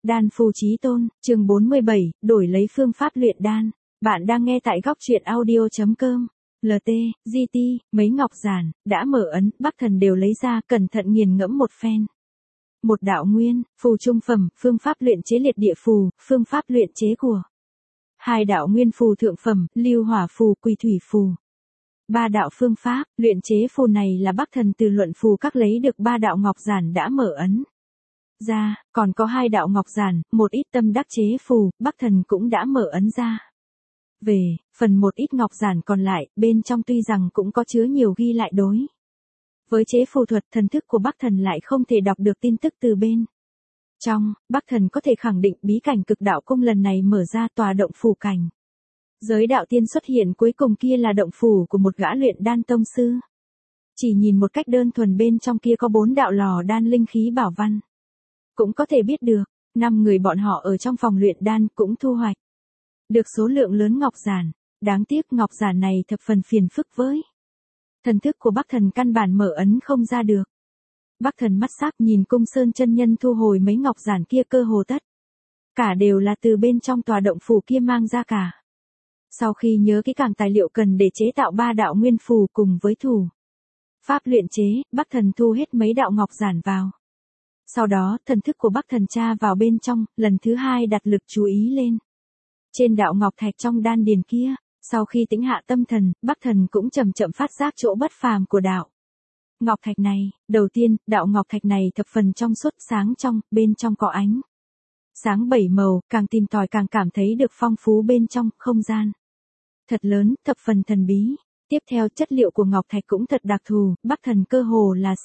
Đan phù chí tôn, chương 47, đổi lấy phương pháp luyện đan. Bạn đang nghe tại góc truyện audio.com. LT, GT, mấy ngọc giản, đã mở ấn, Bắc Thần đều lấy ra, cẩn thận nghiền ngẫm một phen. Một đạo nguyên, phù trung phẩm, phương pháp luyện chế liệt địa phù, phương pháp luyện chế của. Hai đạo nguyên phù thượng phẩm, lưu hỏa phù, quỳ thủy phù. Ba đạo phương pháp, luyện chế phù này là Bắc Thần từ luận phù các lấy được ba đạo ngọc giản đã mở ấn ra, còn có hai đạo ngọc giản, một ít tâm đắc chế phù, Bắc Thần cũng đã mở ấn ra. Về, phần một ít ngọc giản còn lại, bên trong tuy rằng cũng có chứa nhiều ghi lại đối. Với chế phù thuật, thần thức của Bắc Thần lại không thể đọc được tin tức từ bên trong, Bắc Thần có thể khẳng định bí cảnh cực đạo cung lần này mở ra tòa động phủ cảnh. Giới đạo tiên xuất hiện cuối cùng kia là động phủ của một gã luyện đan tông sư. Chỉ nhìn một cách đơn thuần bên trong kia có 4 đạo lò đan linh khí bảo văn. Cũng có thể biết được, 5 người bọn họ ở trong phòng luyện đan cũng thu hoạch được số lượng lớn ngọc giản. Đáng tiếc ngọc giản này thập phần phiền phức với thần thức của Bắc Thần căn bản mở ấn không ra được. Bắc Thần mắt sắc nhìn Cung Sơn chân nhân thu hồi mấy ngọc giản kia, cơ hồ tất cả đều là từ bên trong tòa động phủ kia mang ra cả. Sau khi nhớ kỹ càng tài liệu cần để chế tạo 3 đạo nguyên phù cùng với thủ pháp luyện chế, Bắc Thần thu hết mấy đạo ngọc giản vào. Sau đó, thần thức của Bắc Thần tra vào bên trong, lần thứ 2 đặt lực chú ý lên trên đạo ngọc thạch trong đan điền kia. Sau khi tĩnh hạ tâm thần, Bắc Thần cũng chậm chậm phát giác chỗ bất phàm của đạo ngọc thạch này. Đầu tiên, đạo ngọc thạch này thập phần trong suốt sáng trong, bên trong có ánh sáng 7 màu, càng tìm tòi càng cảm thấy được phong phú bên trong, không gian thật lớn, thập phần thần bí. Tiếp theo, chất liệu của ngọc thạch cũng thật đặc thù, Bắc Thần cơ hồ là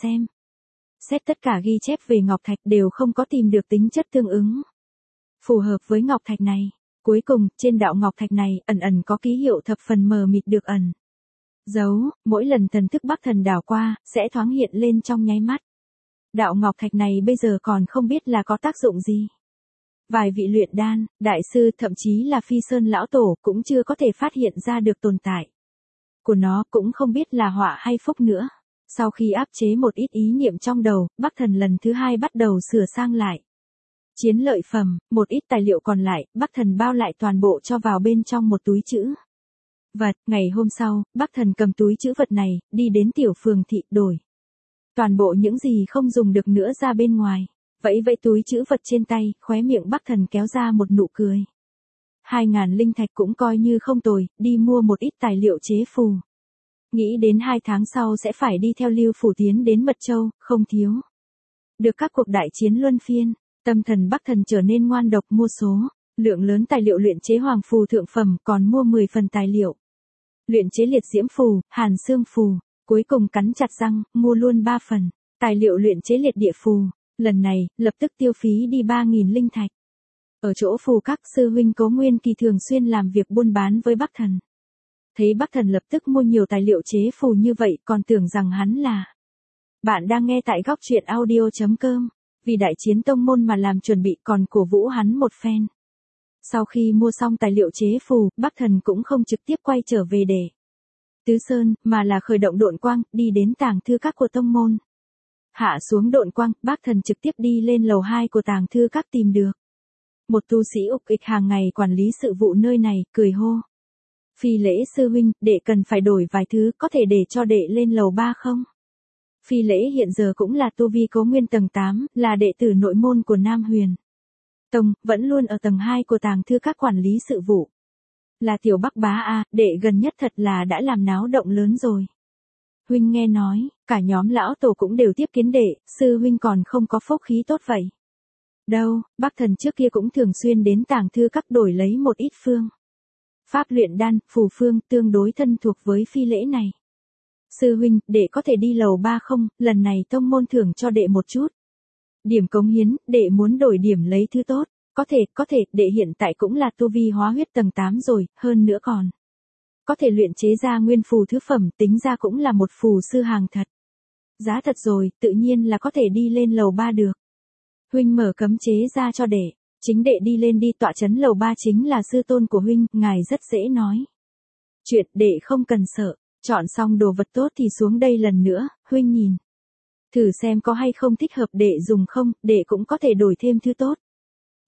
xét tất cả ghi chép về ngọc thạch đều không có tìm được tính chất tương ứng phù hợp với ngọc thạch này. Cuối cùng, trên đạo ngọc thạch này, ẩn có ký hiệu thập phần mờ mịt được ẩn giấu, mỗi lần thần thức Bắc Thần đảo qua, sẽ thoáng hiện lên trong nháy mắt. Đạo ngọc thạch này bây giờ còn không biết là có tác dụng gì. Vài vị luyện đan, đại sư, thậm chí là Phi Sơn lão tổ cũng chưa có thể phát hiện ra được tồn tại của nó, cũng không biết là họa hay phúc nữa. Sau khi áp chế một ít ý niệm trong đầu, Bắc Thần lần thứ 2 bắt đầu sửa sang lại chiến lợi phẩm, một ít tài liệu còn lại, Bắc Thần bao lại toàn bộ cho vào bên trong một túi trữ vật. Ngày hôm sau, Bắc Thần cầm túi trữ vật này, đi đến tiểu phường thị đổi toàn bộ những gì không dùng được nữa ra bên ngoài. Vẫy túi trữ vật trên tay, khóe miệng Bắc Thần kéo ra một nụ cười. 2.000 linh thạch cũng coi như không tồi, đi mua một ít tài liệu chế phù. Nghĩ đến 2 tháng sau sẽ phải đi theo Lưu Phủ tiến đến Mật Châu, không thiếu được các cuộc đại chiến luân phiên. Tâm thần Bắc Thần trở nên ngoan độc, mua số lượng lớn tài liệu luyện chế hoàng phù thượng phẩm, còn mua 10 phần tài liệu luyện chế liệt diễm phù, hàn xương phù. Cuối cùng cắn chặt răng, mua luôn 3 phần tài liệu luyện chế liệt địa phù. Lần này, lập tức tiêu phí đi 3.000 linh thạch. Ở chỗ phù các, sư huynh Cố Nguyên Kỳ thường xuyên làm việc buôn bán với Bắc Thần. Thấy Bắc Thần lập tức mua nhiều tài liệu chế phù như vậy, còn tưởng rằng hắn là. Bạn đang nghe tại góc truyện audio.com. Vì đại chiến tông môn mà làm chuẩn bị, còn cổ vũ hắn một phen. Sau khi mua xong tài liệu chế phù, Bắc Thần cũng không trực tiếp quay trở về để Tứ Sơn, mà là khởi động độn quang, đi đến tàng thư các của tông môn. Hạ xuống độn quang, Bắc Thần trực tiếp đi lên lầu 2 của tàng thư các, tìm được một tu sĩ Úc ịch hàng ngày quản lý sự vụ nơi này, cười hô. Phi Lễ sư huynh, đệ cần phải đổi vài thứ, có thể để cho đệ lên lầu 3 không? Phi Lễ hiện giờ cũng là tu vi Cố Nguyên tầng 8, là đệ tử nội môn của Nam Huyền Tông, vẫn luôn ở tầng 2 của tàng thư các quản lý sự vụ. Là tiểu Bắc bá a, đệ gần nhất thật là đã làm náo động lớn rồi. Huynh nghe nói, cả nhóm lão tổ cũng đều tiếp kiến đệ, sư huynh còn không có phúc khí tốt vậy. Đâu, Bắc Thần trước kia cũng thường xuyên đến tàng thư các đổi lấy một ít phương pháp luyện đan, phù phương, tương đối thân thuộc với Phi Lễ này. Sư huynh, đệ có thể đi lầu 3 không, lần này tông môn thưởng cho đệ một chút điểm cống hiến, đệ muốn đổi điểm lấy thứ tốt. Có thể, đệ hiện tại cũng là tu vi hóa huyết tầng 8 rồi, hơn nữa còn có thể luyện chế ra nguyên phù thứ phẩm, tính ra cũng là một phù sư hàng thật. Giá thật rồi, tự nhiên là có thể đi lên lầu 3 được. Huynh mở cấm chế ra cho đệ, chính đệ đi lên đi, tọa trấn lầu 3 chính là sư tôn của huynh, ngài rất dễ nói chuyện, đệ không cần sợ. Chọn xong đồ vật tốt thì xuống đây lần nữa, huynh nhìn thử xem có hay không thích hợp đệ dùng không, đệ cũng có thể đổi thêm thứ tốt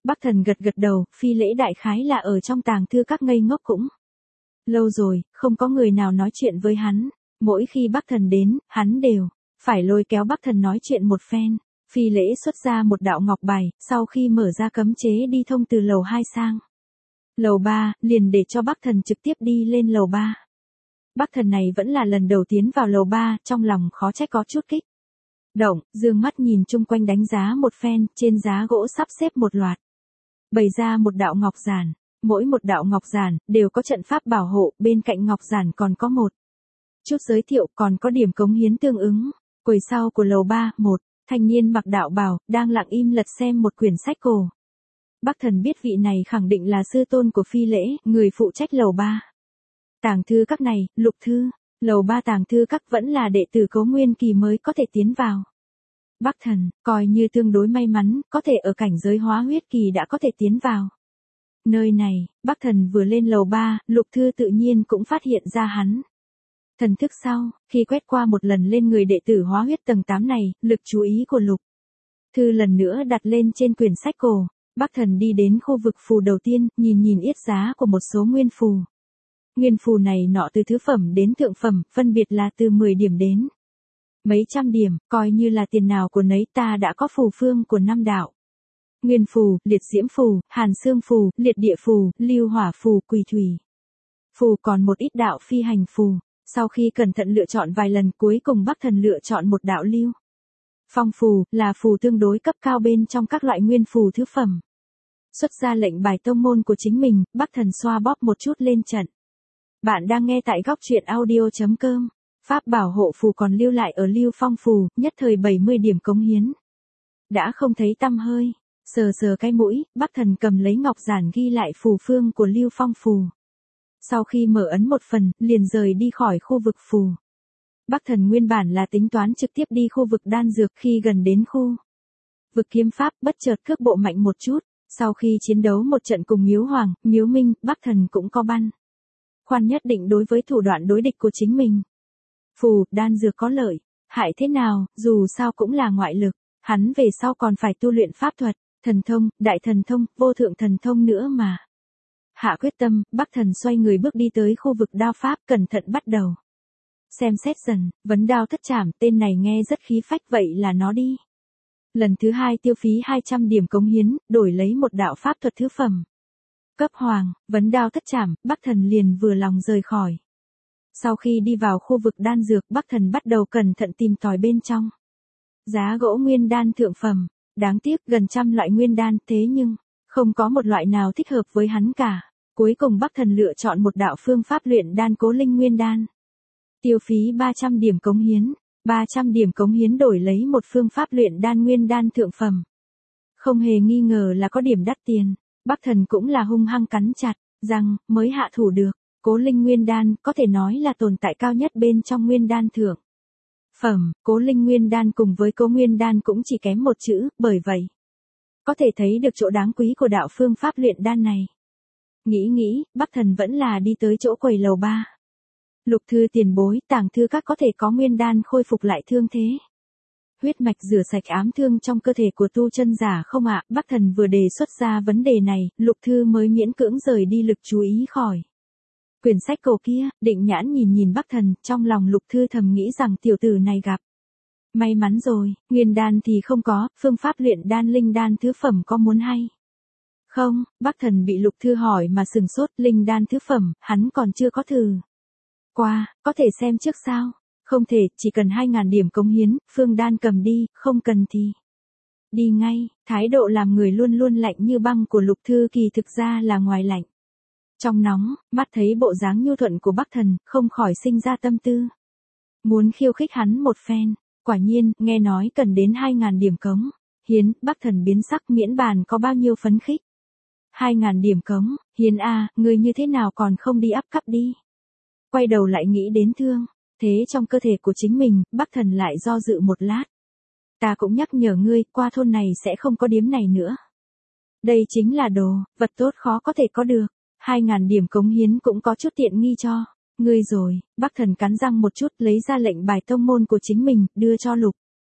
Bắc Thần gật gật đầu, Phi Lễ đại khái là ở trong tàng thư các ngây ngốc cũng. Lâu rồi, không có người nào nói chuyện với hắn. Mỗi khi Bắc Thần đến, hắn đều phải lôi kéo Bắc Thần nói chuyện một phen. Phi Lễ xuất ra một đạo ngọc bài, sau khi mở ra cấm chế đi thông từ lầu 2 sang lầu 3, liền để cho Bắc Thần trực tiếp đi lên lầu 3. Bắc Thần này vẫn là lần đầu tiến vào lầu 3, trong lòng khó trách có chút kích động, dương mắt nhìn chung quanh đánh giá một phen, trên giá gỗ sắp xếp một loạt. Bày ra một đạo ngọc giản, mỗi một đạo ngọc giản đều có trận pháp bảo hộ, bên cạnh ngọc giản còn có một chút giới thiệu, còn có điểm cống hiến tương ứng. Quầy sau của lầu 3, một thanh niên mặc đạo bào, đang lặng im lật xem một quyển sách cổ. Bắc Thần biết vị này khẳng định là sư tôn của Phi Lễ, người phụ trách lầu 3. Tàng thư các này, Lục Thư, lầu 3 tàng thư các vẫn là đệ tử Cố Nguyên Kỳ mới có thể tiến vào. Bắc Thần, coi như tương đối may mắn, có thể ở cảnh giới hóa huyết kỳ đã có thể tiến vào. Nơi này, Bắc Thần vừa lên lầu 3, Lục Thư tự nhiên cũng phát hiện ra hắn. Thần thức sau, khi quét qua một lần lên người đệ tử hóa huyết tầng 8 này, lực chú ý của Lục Thư lần nữa đặt lên trên quyển sách cổ. Bắc Thần đi đến khu vực phù đầu tiên, nhìn yết giá của một số nguyên phù. Nguyên phù này nọ từ thứ phẩm đến thượng phẩm, phân biệt là từ 10 điểm đến mấy trăm điểm, coi như là tiền nào của nấy, ta đã có phù phương của 5 đạo. Nguyên phù, liệt diễm phù, hàn xương phù, liệt địa phù, lưu hỏa phù, quỷ thủy phù, còn một ít đạo phi hành phù. Sau khi cẩn thận lựa chọn vài lần, cuối cùng Bắc Thần lựa chọn một đạo lưu phong phù, là phù tương đối cấp cao bên trong các loại nguyên phù thứ phẩm. Xuất ra lệnh bài tông môn của chính mình, Bắc Thần xoa bóp một chút lên trận. Bạn đang nghe tại góc truyện audio.com. Pháp bảo hộ phù còn lưu lại ở lưu phong phù, nhất thời 70 điểm cống hiến. Đã không thấy tăm hơi. Sờ sờ cái mũi, Bắc Thần cầm lấy ngọc giản ghi lại phù phương của lưu phong phù. Sau khi mở ấn một phần, liền rời đi khỏi khu vực phù. Bắc Thần nguyên bản là tính toán trực tiếp đi khu vực đan dược, khi gần đến khu vực kiếm pháp, bất chợt cước bộ mạnh một chút. Sau khi chiến đấu một trận cùng Miếu Hoàng, Miếu Minh, Bắc Thần cũng có băn khoăn nhất định đối với thủ đoạn đối địch của chính mình. Phù, đan dược có lợi, hại thế nào, dù sao cũng là ngoại lực, hắn về sau còn phải tu luyện pháp thuật, thần thông, đại thần thông, vô thượng thần thông nữa mà. Hạ quyết tâm, Bắc Thần xoay người bước đi tới khu vực đao pháp, cẩn thận bắt đầu xem xét dần, vấn đao thất trảm, tên này nghe rất khí phách, vậy là nó đi. Lần thứ 2 tiêu phí 200 điểm cống hiến, đổi lấy một đạo pháp thuật thứ phẩm. Cấp hoàng, vấn đao thất trảm, Bắc Thần liền vừa lòng rời khỏi. Sau khi đi vào khu vực đan dược, Bắc Thần bắt đầu cẩn thận tìm tòi bên trong. Giá gỗ nguyên đan thượng phẩm, đáng tiếc gần trăm loại nguyên đan, thế nhưng không có một loại nào thích hợp với hắn cả. Cuối cùng Bắc Thần lựa chọn một đạo phương pháp luyện đan Cố Linh Nguyên Đan. Tiêu phí 300 điểm cống hiến. 300 điểm cống hiến đổi lấy một phương pháp luyện đan nguyên đan thượng phẩm. Không hề nghi ngờ là có điểm đắt tiền. Bắc Thần cũng là hung hăng cắn chặt răng mới hạ thủ được. Cố Linh Nguyên Đan có thể nói là tồn tại cao nhất bên trong nguyên đan thượng phẩm. Cố Linh Nguyên Đan cùng với Cố Nguyên Đan cũng chỉ kém một chữ, bởi vậy có thể thấy được chỗ đáng quý của đạo phương pháp luyện đan này. Nghĩ, Bắc Thần vẫn là đi tới chỗ quầy lầu 3. Lục Thư tiền bối, tàng thư các có thể có nguyên đan khôi phục lại thương thế, huyết mạch rửa sạch ám thương trong cơ thể của tu chân giả không ạ? Bắc Thần vừa đề xuất ra vấn đề này, Lục Thư mới miễn cưỡng rời đi lực chú ý khỏi quyển sách cổ kia. Định Nhãn nhìn Bắc Thần, trong lòng Lục Thư thầm nghĩ rằng tiểu tử này gặp may mắn rồi. Nguyên đan thì không có, phương pháp luyện đan linh đan thứ phẩm có muốn hay không? Bắc Thần bị Lục Thư hỏi mà sừng sốt. Linh đan thứ phẩm, hắn còn chưa có thử qua, có thể xem trước sao? Không thể, chỉ cần 2.000 điểm cống hiến, phương đan cầm đi, không cần thì đi ngay. Thái độ làm người luôn luôn lạnh như băng của Lục Thư kỳ thực ra là ngoài lạnh trong nóng. Mắt thấy bộ dáng nhu thuận của Bắc Thần, không khỏi sinh ra tâm tư muốn khiêu khích hắn một phen. Quả nhiên, nghe nói cần đến 2.000 điểm cống hiến, Bắc Thần biến sắc, miễn bàn có bao nhiêu phấn khích. 2.000 điểm cống hiến a, người như thế nào còn không đi áp cấp đi? Quay đầu lại nghĩ đến thương thế trong cơ thể của chính mình, Bắc Thần lại do dự một lát. Ta cũng nhắc nhở ngươi, qua thôn này sẽ không có điếm này nữa. Đây chính là đồ vật tốt khó có thể có được. 2.000 điểm cống hiến cũng có chút tiện nghi cho ngươi rồi. Bắc Thần cắn răng một chút, lấy ra lệnh bài tông môn của chính mình, đưa cho Lục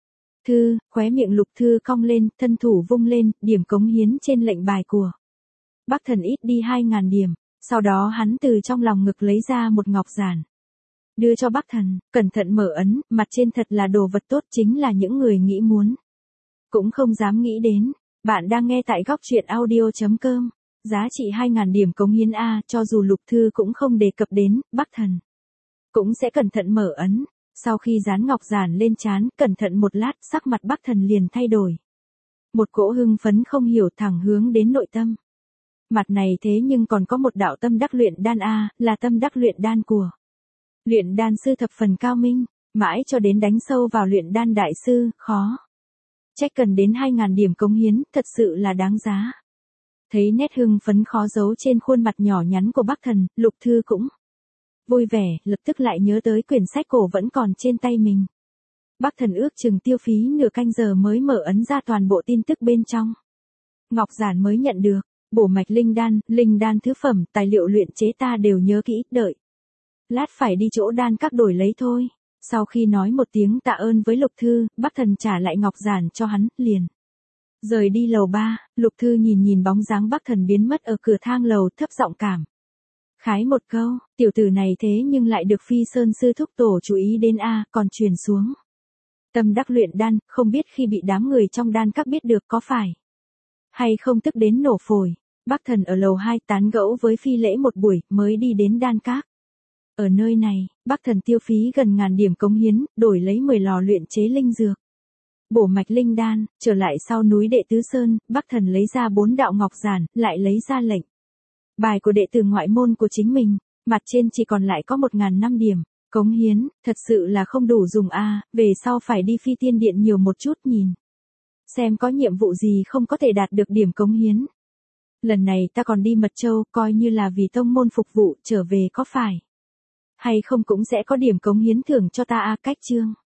Thư, khóe miệng Lục Thư cong lên, thân thủ vung lên, điểm cống hiến trên lệnh bài của Bắc Thần ít đi 2.000 điểm, sau đó hắn từ trong lòng ngực lấy ra một ngọc giản. Đưa cho Bắc Thần, cẩn thận mở ấn, mặt trên thật là đồ vật tốt, chính là những người nghĩ muốn cũng không dám nghĩ đến. Bạn đang nghe tại góc truyện audio.com. Giá trị 2.000 điểm cống hiến A, cho dù Lục Thư cũng không đề cập đến, Bắc Thần cũng sẽ cẩn thận mở ấn. Sau khi dán ngọc giản lên trán, cẩn thận một lát, sắc mặt Bắc Thần liền thay đổi. Một cỗ hưng phấn không hiểu thẳng hướng đến nội tâm. Mặt này thế nhưng còn có một đạo tâm đắc luyện đan A, là tâm đắc luyện đan của luyện đan sư thập phần cao minh, mãi cho đến đánh sâu vào luyện đan đại sư, khó trách cần đến 2.000 điểm cống hiến, thật sự là đáng giá. Thấy nét hưng phấn khó giấu trên khuôn mặt nhỏ nhắn của Bắc Thần, Lục Thư cũng vui vẻ, lập tức lại nhớ tới quyển sách cổ vẫn còn trên tay mình. Bắc Thần ước chừng tiêu phí nửa canh giờ mới mở ấn ra toàn bộ tin tức bên trong. Ngọc giản mới nhận được, bổ mạch linh đan thứ phẩm, tài liệu luyện chế ta đều nhớ kỹ, đợi lát phải đi chỗ đan các đổi lấy thôi. Sau khi nói một tiếng tạ ơn với Lục Thư, Bắc Thần trả lại ngọc giản cho hắn, liền rời đi lầu 3. Lục Thư nhìn nhìn bóng dáng Bắc Thần biến mất ở cửa thang lầu, thấp giọng cảm khái một câu, tiểu tử này thế nhưng lại được Phi Sơn sư thúc tổ chú ý đến a, còn truyền xuống tâm đắc luyện đan, không biết khi bị đám người trong đan các biết được có phải hay không tức đến nổ phổi. Bắc Thần ở lầu 2 tán gẫu với Phi Lễ một buổi, mới đi đến đan các. Ở nơi này, Bắc Thần tiêu phí gần 1.000 điểm cống hiến, đổi lấy 10 lò luyện chế linh dược. Bổ mạch linh đan, trở lại sau núi Đệ Tứ Sơn, Bắc Thần lấy ra 4 đạo ngọc giản, lại lấy ra lệnh bài của đệ tử ngoại môn của chính mình, mặt trên chỉ còn lại có 1.005 điểm cống hiến, thật sự là không đủ dùng a, về sau phải đi Phi Tiên Điện nhiều một chút nhìn xem có nhiệm vụ gì không có thể đạt được điểm cống hiến. Lần này ta còn đi Mật Châu, coi như là vì tông môn phục vụ, trở về có phải hay không cũng sẽ có điểm cống hiến thưởng cho ta a. Cách chương